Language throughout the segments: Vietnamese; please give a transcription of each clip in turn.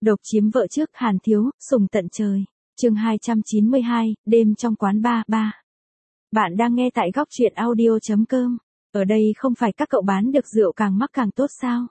Độc chiếm vợ trước Hàn Thiếu, sùng tận trời. Chương 292, đêm trong quán bar 3. Bạn đang nghe tại góc truyện audio.com. Ở đây không phải các cậu bán được rượu càng mắc càng tốt sao?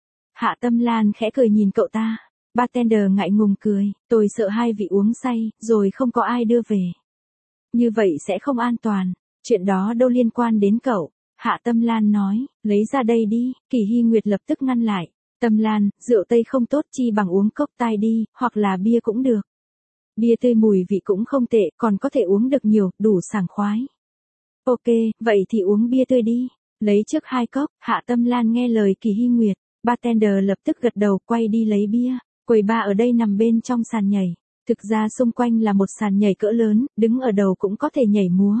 Hạ Tâm Lan khẽ cười nhìn cậu ta. Bartender ngại ngùng cười, tôi sợ hai vị uống say, rồi không có ai đưa về. Như vậy sẽ không an toàn, chuyện đó đâu liên quan đến cậu. Hạ Tâm Lan nói, lấy ra đây đi, Kỳ Hy Nguyệt lập tức ngăn lại. Tâm Lan, rượu Tây không tốt chi bằng uống cốc tai đi, hoặc là bia cũng được. Bia tươi mùi vị cũng không tệ, còn có thể uống được nhiều, đủ sảng khoái. Ok, vậy thì uống bia tươi đi. Lấy trước 2 cốc, Hạ Tâm Lan nghe lời Kỳ Hy Nguyệt. Bartender lập tức gật đầu quay đi lấy bia. Quầy bar ở đây nằm bên trong sàn nhảy. Thực ra xung quanh là một sàn nhảy cỡ lớn, đứng ở đầu cũng có thể nhảy múa.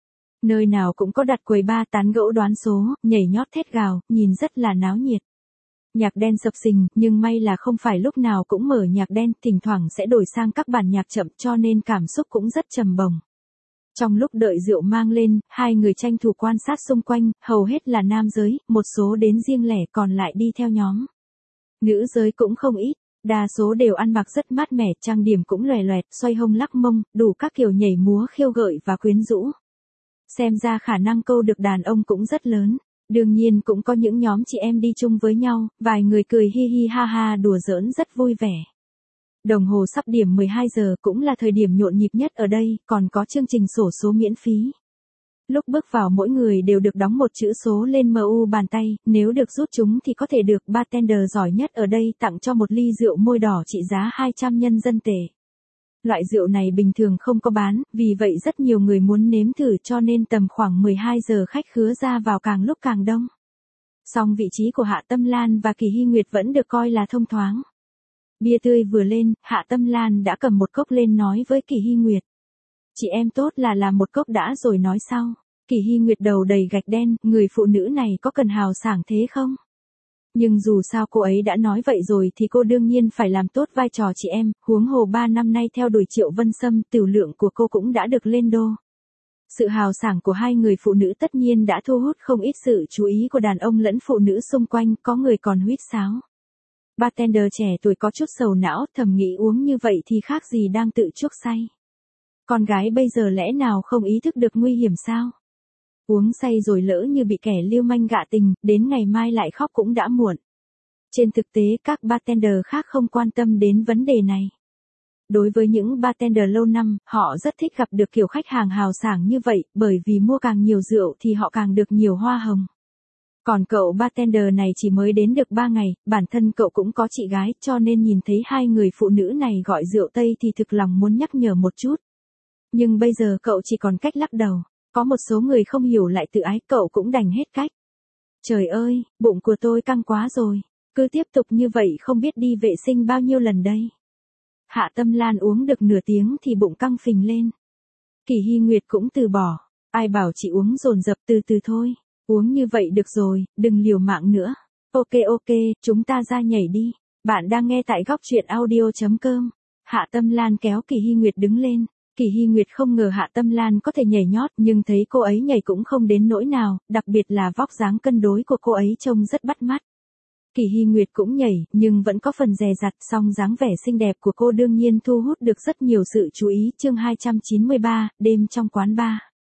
Nơi nào cũng có đặt quầy bar tán gẫu đoán số, nhảy nhót thét gào, nhìn rất là náo nhiệt. Nhạc đen sập sình, nhưng may là không phải lúc nào cũng mở nhạc đen, thỉnh thoảng sẽ đổi sang các bản nhạc chậm cho nên cảm xúc cũng rất trầm bổng. Trong lúc đợi rượu mang lên, hai người tranh thủ quan sát xung quanh, hầu hết là nam giới, một số đến riêng lẻ còn lại đi theo nhóm. Nữ giới cũng không ít, đa số đều ăn mặc rất mát mẻ, trang điểm cũng lòe loẹt, xoay hông lắc mông, đủ các kiểu nhảy múa khiêu gợi và quyến rũ. Xem ra khả năng câu được đàn ông cũng rất lớn. Đương nhiên cũng có những nhóm chị em đi chung với nhau, vài người cười hi hi ha ha đùa giỡn rất vui vẻ. Đồng hồ sắp điểm 12 giờ cũng là thời điểm nhộn nhịp nhất ở đây, còn có chương trình xổ số miễn phí. Lúc bước vào mỗi người đều được đóng một chữ số lên MU bàn tay, nếu được rút chúng thì có thể được bartender giỏi nhất ở đây tặng cho một ly rượu môi đỏ trị giá 200 nhân dân tệ. Loại rượu này bình thường không có bán, vì vậy rất nhiều người muốn nếm thử cho nên tầm khoảng 12 giờ khách khứa ra vào càng lúc càng đông. Song vị trí của Hạ Tâm Lan và Kỳ Hy Nguyệt vẫn được coi là thông thoáng. Bia tươi vừa lên, Hạ Tâm Lan đã cầm một cốc lên nói với Kỳ Hy Nguyệt. Chị em tốt là làm một cốc đã rồi nói sau. Kỳ Hy Nguyệt đầu đầy gạch đen, người phụ nữ này có cần hào sảng thế không? Nhưng dù sao cô ấy đã nói vậy rồi thì cô đương nhiên phải làm tốt vai trò chị em, huống hồ 3 năm nay theo đuổi Triệu Vân Sâm, tiểu lượng của cô cũng đã được lên đô. Sự hào sảng của hai người phụ nữ tất nhiên đã thu hút không ít sự chú ý của đàn ông lẫn phụ nữ xung quanh, có người còn huýt sáo. Bartender trẻ tuổi có chút sầu não, thầm nghĩ uống như vậy thì khác gì đang tự chuốc say. Con gái bây giờ lẽ nào không ý thức được nguy hiểm sao? Uống say rồi lỡ như bị kẻ lưu manh gạ tình, đến ngày mai lại khóc cũng đã muộn. Trên thực tế các bartender khác không quan tâm đến vấn đề này. Đối với những bartender lâu năm, họ rất thích gặp được kiểu khách hàng hào sảng như vậy, bởi vì mua càng nhiều rượu thì họ càng được nhiều hoa hồng. Còn cậu bartender này chỉ mới đến được 3 ngày, bản thân cậu cũng có chị gái, cho nên nhìn thấy hai người phụ nữ này gọi rượu Tây thì thực lòng muốn nhắc nhở một chút. Nhưng bây giờ cậu chỉ còn cách lắc đầu. Có một số người không hiểu lại tự ái, cậu cũng đành hết cách. Trời ơi, bụng của tôi căng quá rồi. Cứ tiếp tục như vậy không biết đi vệ sinh bao nhiêu lần đây. Hạ Tâm Lan uống được nửa tiếng thì bụng căng phình lên. Kỳ Hy Nguyệt cũng từ bỏ. Ai bảo chị uống dồn dập, từ từ thôi. Uống như vậy được rồi, đừng liều mạng nữa. Ok, chúng ta ra nhảy đi. Bạn đang nghe tại góc truyện audio.com. Hạ Tâm Lan kéo Kỳ Hy Nguyệt đứng lên. Kỳ Hy Nguyệt không ngờ Hạ Tâm Lan có thể nhảy nhót, nhưng thấy cô ấy nhảy cũng không đến nỗi nào, đặc biệt là vóc dáng cân đối của cô ấy trông rất bắt mắt. Kỳ Hy Nguyệt cũng nhảy, nhưng vẫn có phần dè dặt, song dáng vẻ xinh đẹp của cô đương nhiên thu hút được rất nhiều sự chú ý. Chương 293, đêm trong quán bar.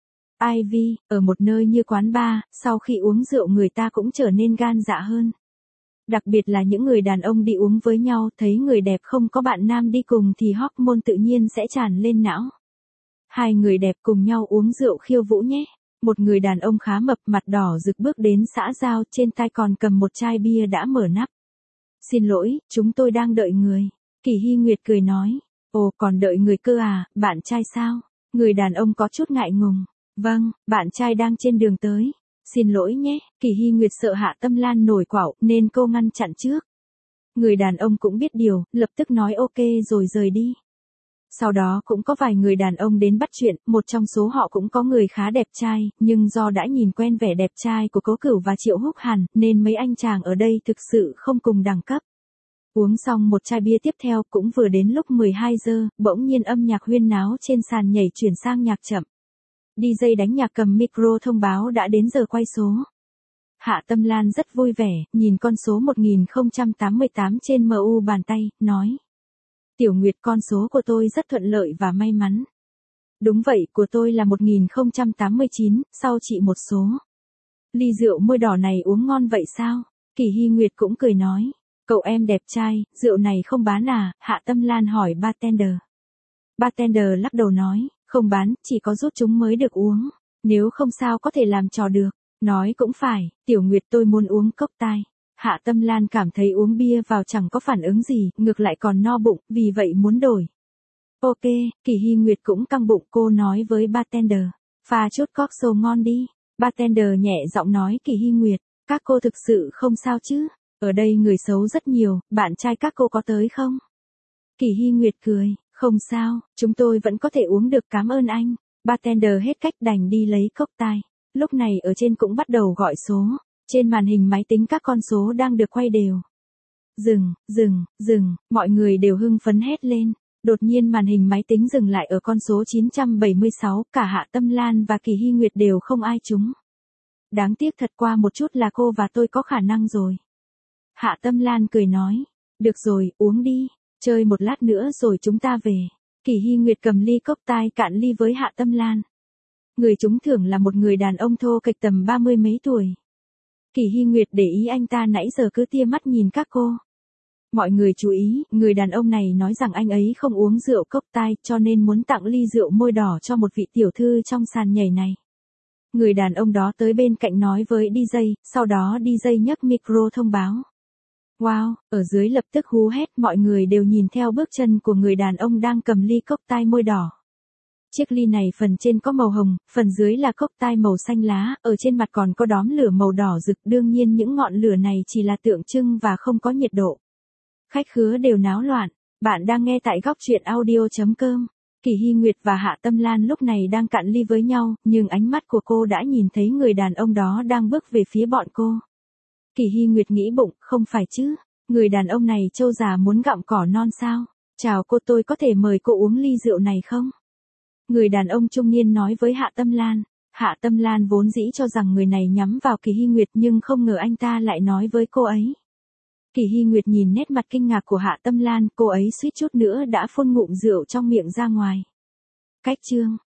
Ivy, ở một nơi như quán bar, sau khi uống rượu người ta cũng trở nên gan dạ hơn. Đặc biệt là những người đàn ông đi uống với nhau, thấy người đẹp không có bạn nam đi cùng thì hormone tự nhiên sẽ tràn lên não. Hai người đẹp cùng nhau uống rượu khiêu vũ nhé. Một người đàn ông khá mập mặt đỏ rực bước đến xã giao, trên tay còn cầm một chai bia đã mở nắp. Xin lỗi, chúng tôi đang đợi người. Kỳ Hy Nguyệt cười nói. Ồ, còn đợi người cơ à, bạn trai sao? Người đàn ông có chút ngại ngùng. Vâng, bạn trai đang trên đường tới. Xin lỗi nhé, Kỳ Hy Nguyệt sợ Hạ Tâm Lan nổi quạo nên cô ngăn chặn trước. Người đàn ông cũng biết điều, lập tức nói ok rồi rời đi. Sau đó cũng có vài người đàn ông đến bắt chuyện, một trong số họ cũng có người khá đẹp trai, nhưng do đã nhìn quen vẻ đẹp trai của Cố Cửu và Triệu Húc Hàn, nên mấy anh chàng ở đây thực sự không cùng đẳng cấp. Uống xong một chai bia tiếp theo cũng vừa đến lúc 12 giờ, bỗng nhiên âm nhạc huyên náo trên sàn nhảy chuyển sang nhạc chậm. DJ đánh nhạc cầm micro thông báo đã đến giờ quay số. Hạ Tâm Lan rất vui vẻ, nhìn con số 1088 trên MU bàn tay, nói, Tiểu Nguyệt, con số của tôi rất thuận lợi và may mắn. Đúng vậy, của tôi là 1089, sau chị một số. Ly rượu môi đỏ này uống ngon vậy sao? Kỳ Hy Nguyệt cũng cười nói. Cậu em đẹp trai, rượu này không bán à? Hạ Tâm Lan hỏi bartender. Bartender lắc đầu nói, không bán, chỉ có rút chúng mới được uống. Nếu không sao có thể làm trò được. Nói cũng phải, Tiểu Nguyệt, tôi muốn uống cốc tai. Hạ Tâm Lan cảm thấy uống bia vào chẳng có phản ứng gì, ngược lại còn no bụng, vì vậy muốn đổi. Ok, Kỳ Hy Nguyệt cũng căng bụng, cô nói với bartender. Pha chút cocktail ngon đi. Bartender nhẹ giọng nói. Kỳ Hy Nguyệt, các cô thực sự không sao chứ? Ở đây người xấu rất nhiều, bạn trai các cô có tới không? Kỳ Hy Nguyệt cười, không sao, chúng tôi vẫn có thể uống được, cảm ơn anh. Bartender hết cách đành đi lấy cốc tai. Lúc này ở trên cũng bắt đầu gọi số. Trên màn hình máy tính các con số đang được quay đều. Dừng, mọi người đều hưng phấn hét lên. Đột nhiên màn hình máy tính dừng lại ở con số 976, cả Hạ Tâm Lan và Kỳ Hy Nguyệt đều không ai trúng. Đáng tiếc thật, qua một chút là cô và tôi có khả năng rồi. Hạ Tâm Lan cười nói, được rồi, uống đi, chơi một lát nữa rồi chúng ta về. Kỳ Hy Nguyệt cầm ly cốc tai cạn ly với Hạ Tâm Lan. Người trúng thưởng là một người đàn ông thô kệch tầm 30 mấy tuổi. Kỳ Hy Nguyệt để ý anh ta nãy giờ cứ tia mắt nhìn các cô. Mọi người chú ý, người đàn ông này nói rằng anh ấy không uống rượu cốc tai cho nên muốn tặng ly rượu môi đỏ cho một vị tiểu thư trong sàn nhảy này. Người đàn ông đó tới bên cạnh nói với DJ, sau đó DJ nhấc micro thông báo. Wow, ở dưới lập tức hú hét, mọi người đều nhìn theo bước chân của người đàn ông đang cầm ly cốc tai môi đỏ. Chiếc ly này phần trên có màu hồng, phần dưới là cốc tai màu xanh lá, ở trên mặt còn có đốm lửa màu đỏ rực, đương nhiên những ngọn lửa này chỉ là tượng trưng và không có nhiệt độ. Khách khứa đều náo loạn. Bạn đang nghe tại góc truyện audio.com. Kỳ Hy Nguyệt và Hạ Tâm Lan lúc này đang cạn ly với nhau, nhưng ánh mắt của cô đã nhìn thấy người đàn ông đó đang bước về phía bọn cô. Kỳ Hy Nguyệt nghĩ bụng, không phải chứ, người đàn ông này trâu già muốn gặm cỏ non sao? Chào cô, tôi có thể mời cô uống ly rượu này không? Người đàn ông trung niên nói với Hạ Tâm Lan. Hạ Tâm Lan vốn dĩ cho rằng người này nhắm vào Kỳ Hy Nguyệt nhưng không ngờ anh ta lại nói với cô ấy. Kỳ Hy Nguyệt nhìn nét mặt kinh ngạc của Hạ Tâm Lan, cô ấy suýt chút nữa đã phun ngụm rượu trong miệng ra ngoài. Cách chương